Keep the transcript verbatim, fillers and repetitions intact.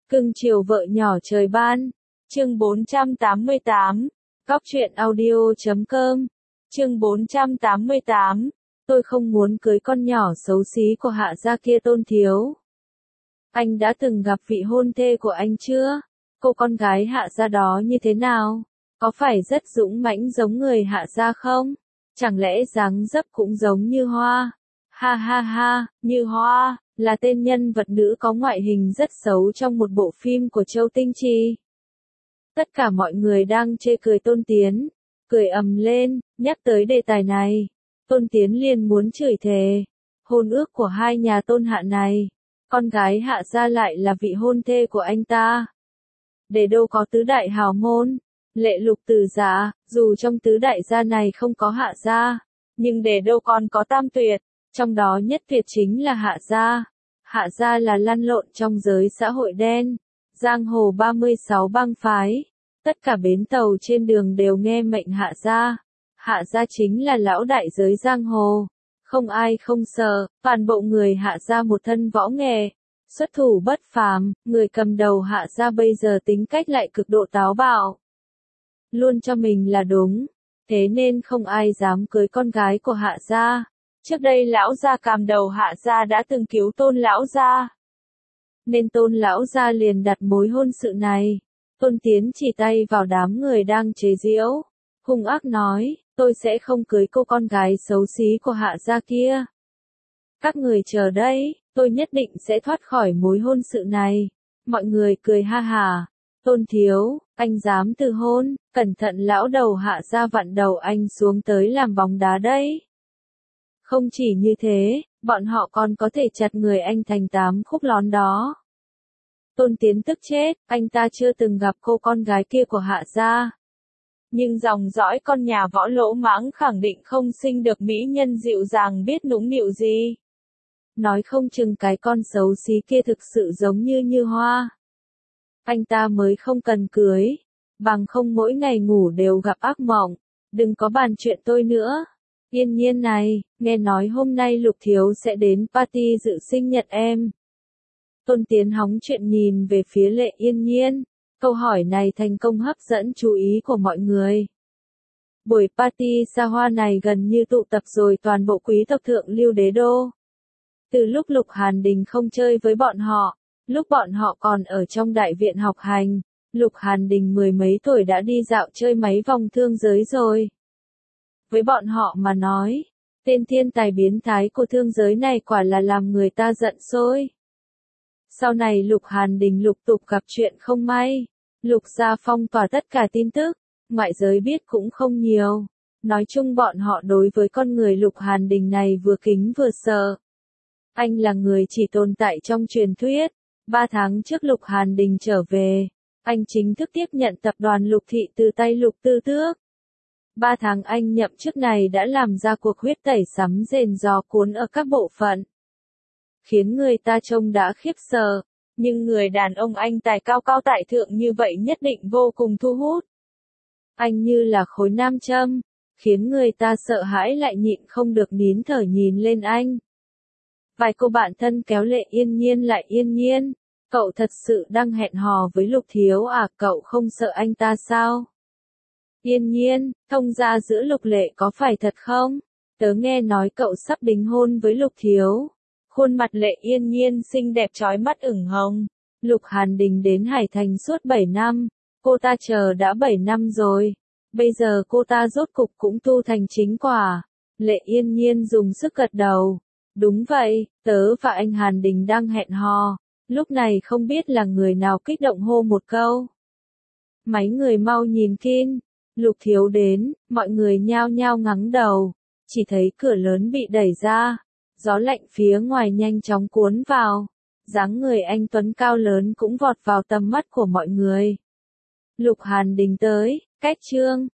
Cưng chiều vợ nhỏ trời ban. Chương bốn trăm tám mươi tám. Góc truyện audio chấm com. Chương bốn trăm tám mươi tám. Tôi không muốn cưới con nhỏ xấu xí của Hạ gia kia Tôn Thiếu. Anh đã từng gặp vị hôn thê của anh chưa? Cô con gái Hạ gia đó như thế nào? Có phải rất dũng mãnh giống người Hạ gia không? Chẳng lẽ dáng dấp cũng giống Như Hoa? Ha ha ha, Như Hoa là tên nhân vật nữ có ngoại hình rất xấu trong một bộ phim của Châu Tinh Trì. Tất cả mọi người đang chê cười Tôn Tiến, cười ầm lên, nhắc tới đề tài này. Tôn Tiến liền muốn chửi thề. Hôn ước của hai nhà Tôn Hạ này, con gái Hạ gia lại là vị hôn thê của anh ta. Để đâu có tứ đại hào môn, Lệ Lục Tử Dạ, dù trong tứ đại gia này không có Hạ gia, nhưng để đâu còn có tam tuyệt, trong đó nhất tuyệt chính là Hạ gia. Hạ gia là lăn lộn trong giới xã hội đen, giang hồ ba mươi sáu bang phái, tất cả bến tàu trên đường đều nghe mệnh Hạ gia. Hạ gia chính là lão đại giới giang hồ, không ai không sợ, toàn bộ người Hạ gia một thân võ nghệ, xuất thủ bất phàm, người cầm đầu Hạ gia bây giờ tính cách lại cực độ táo bạo, luôn cho mình là đúng, thế nên không ai dám cưới con gái của Hạ gia. Trước đây lão gia cầm đầu Hạ gia đã từng cứu Tôn lão gia, nên Tôn lão gia liền đặt mối hôn sự này. Tôn Tiến chỉ tay vào đám người đang chế giễu, hung ác nói, tôi sẽ không cưới cô con gái xấu xí của Hạ gia kia. Các người chờ đấy, tôi nhất định sẽ thoát khỏi mối hôn sự này. Mọi người cười ha hả. Tôn Thiếu, anh dám từ hôn, cẩn thận lão đầu Hạ gia vặn đầu anh xuống tới làm bóng đá đấy. Không chỉ như thế, bọn họ còn có thể chặt người anh thành tám khúc lón đó. Tôn Tiến tức chết, anh ta chưa từng gặp cô con gái kia của Hạ gia. Nhưng dòng dõi con nhà võ lỗ mãng khẳng định không sinh được mỹ nhân dịu dàng biết nũng nịu gì. Nói không chừng cái con xấu xí kia thực sự giống như Như Hoa. Anh ta mới không cần cưới, bằng không mỗi ngày ngủ đều gặp ác mộng. Đừng có bàn chuyện tôi nữa. Yên Nhiên này, nghe nói hôm nay Lục Thiếu sẽ đến party dự sinh nhật em. Tôn Tiến hóng chuyện nhìn về phía Lệ Yên Nhiên. Câu hỏi này thành công hấp dẫn chú ý của mọi người. Buổi party xa hoa này gần như tụ tập rồi toàn bộ quý tộc thượng lưu đế đô. Từ lúc Lục Hàn Đình không chơi với bọn họ, lúc bọn họ còn ở trong đại viện học hành, Lục Hàn Đình mười mấy tuổi đã đi dạo chơi mấy vòng thương giới rồi. Với bọn họ mà nói, tên thiên tài biến thái của thương giới này quả là làm người ta giận sôi. Sau này Lục Hàn Đình lục tục gặp chuyện không may, Lục gia phong tỏa tất cả tin tức, ngoại giới biết cũng không nhiều. Nói chung bọn họ đối với con người Lục Hàn Đình này vừa kính vừa sợ. Anh là người chỉ tồn tại trong truyền thuyết. Ba tháng trước Lục Hàn Đình trở về, anh chính thức tiếp nhận tập đoàn Lục Thị từ tay Lục Tư Tước. Ba tháng anh nhậm chức này đã làm ra cuộc huyết tẩy sắm rền gió cuốn ở các bộ phận, khiến người ta trông đã khiếp sợ, nhưng người đàn ông anh tài cao cao tại thượng như vậy nhất định vô cùng thu hút. Anh như là khối nam châm, khiến người ta sợ hãi lại nhịn không được nín thở nhìn lên anh. Vài cô bạn thân kéo Lệ Yên Nhiên lại. Yên Nhiên, cậu thật sự đang hẹn hò với Lục Thiếu à, cậu không sợ anh ta sao? Yên Nhiên, thông gia giữa Lục Lệ có phải thật không? Tớ nghe nói cậu sắp đính hôn với Lục Thiếu. Khuôn mặt Lệ Yên Nhiên xinh đẹp chói mắt ửng hồng. Lục Hàn Đình đến Hải Thành suốt bảy năm, cô ta chờ đã bảy năm rồi. Bây giờ cô ta rốt cục cũng tu thành chính quả. Lệ Yên Nhiên dùng sức gật đầu. Đúng vậy, tớ và anh Hàn Đình đang hẹn hò. Lúc này không biết là người nào kích động hô một câu. Mấy người mau nhìn Kin. Lục Thiếu đến, mọi người nhao nhao ngắng đầu. Chỉ thấy cửa lớn bị đẩy ra. Gió lạnh phía ngoài nhanh chóng cuốn vào. Dáng người anh tuấn cao lớn cũng vọt vào tầm mắt của mọi người. Lục Hàn Đình tới, cách chương.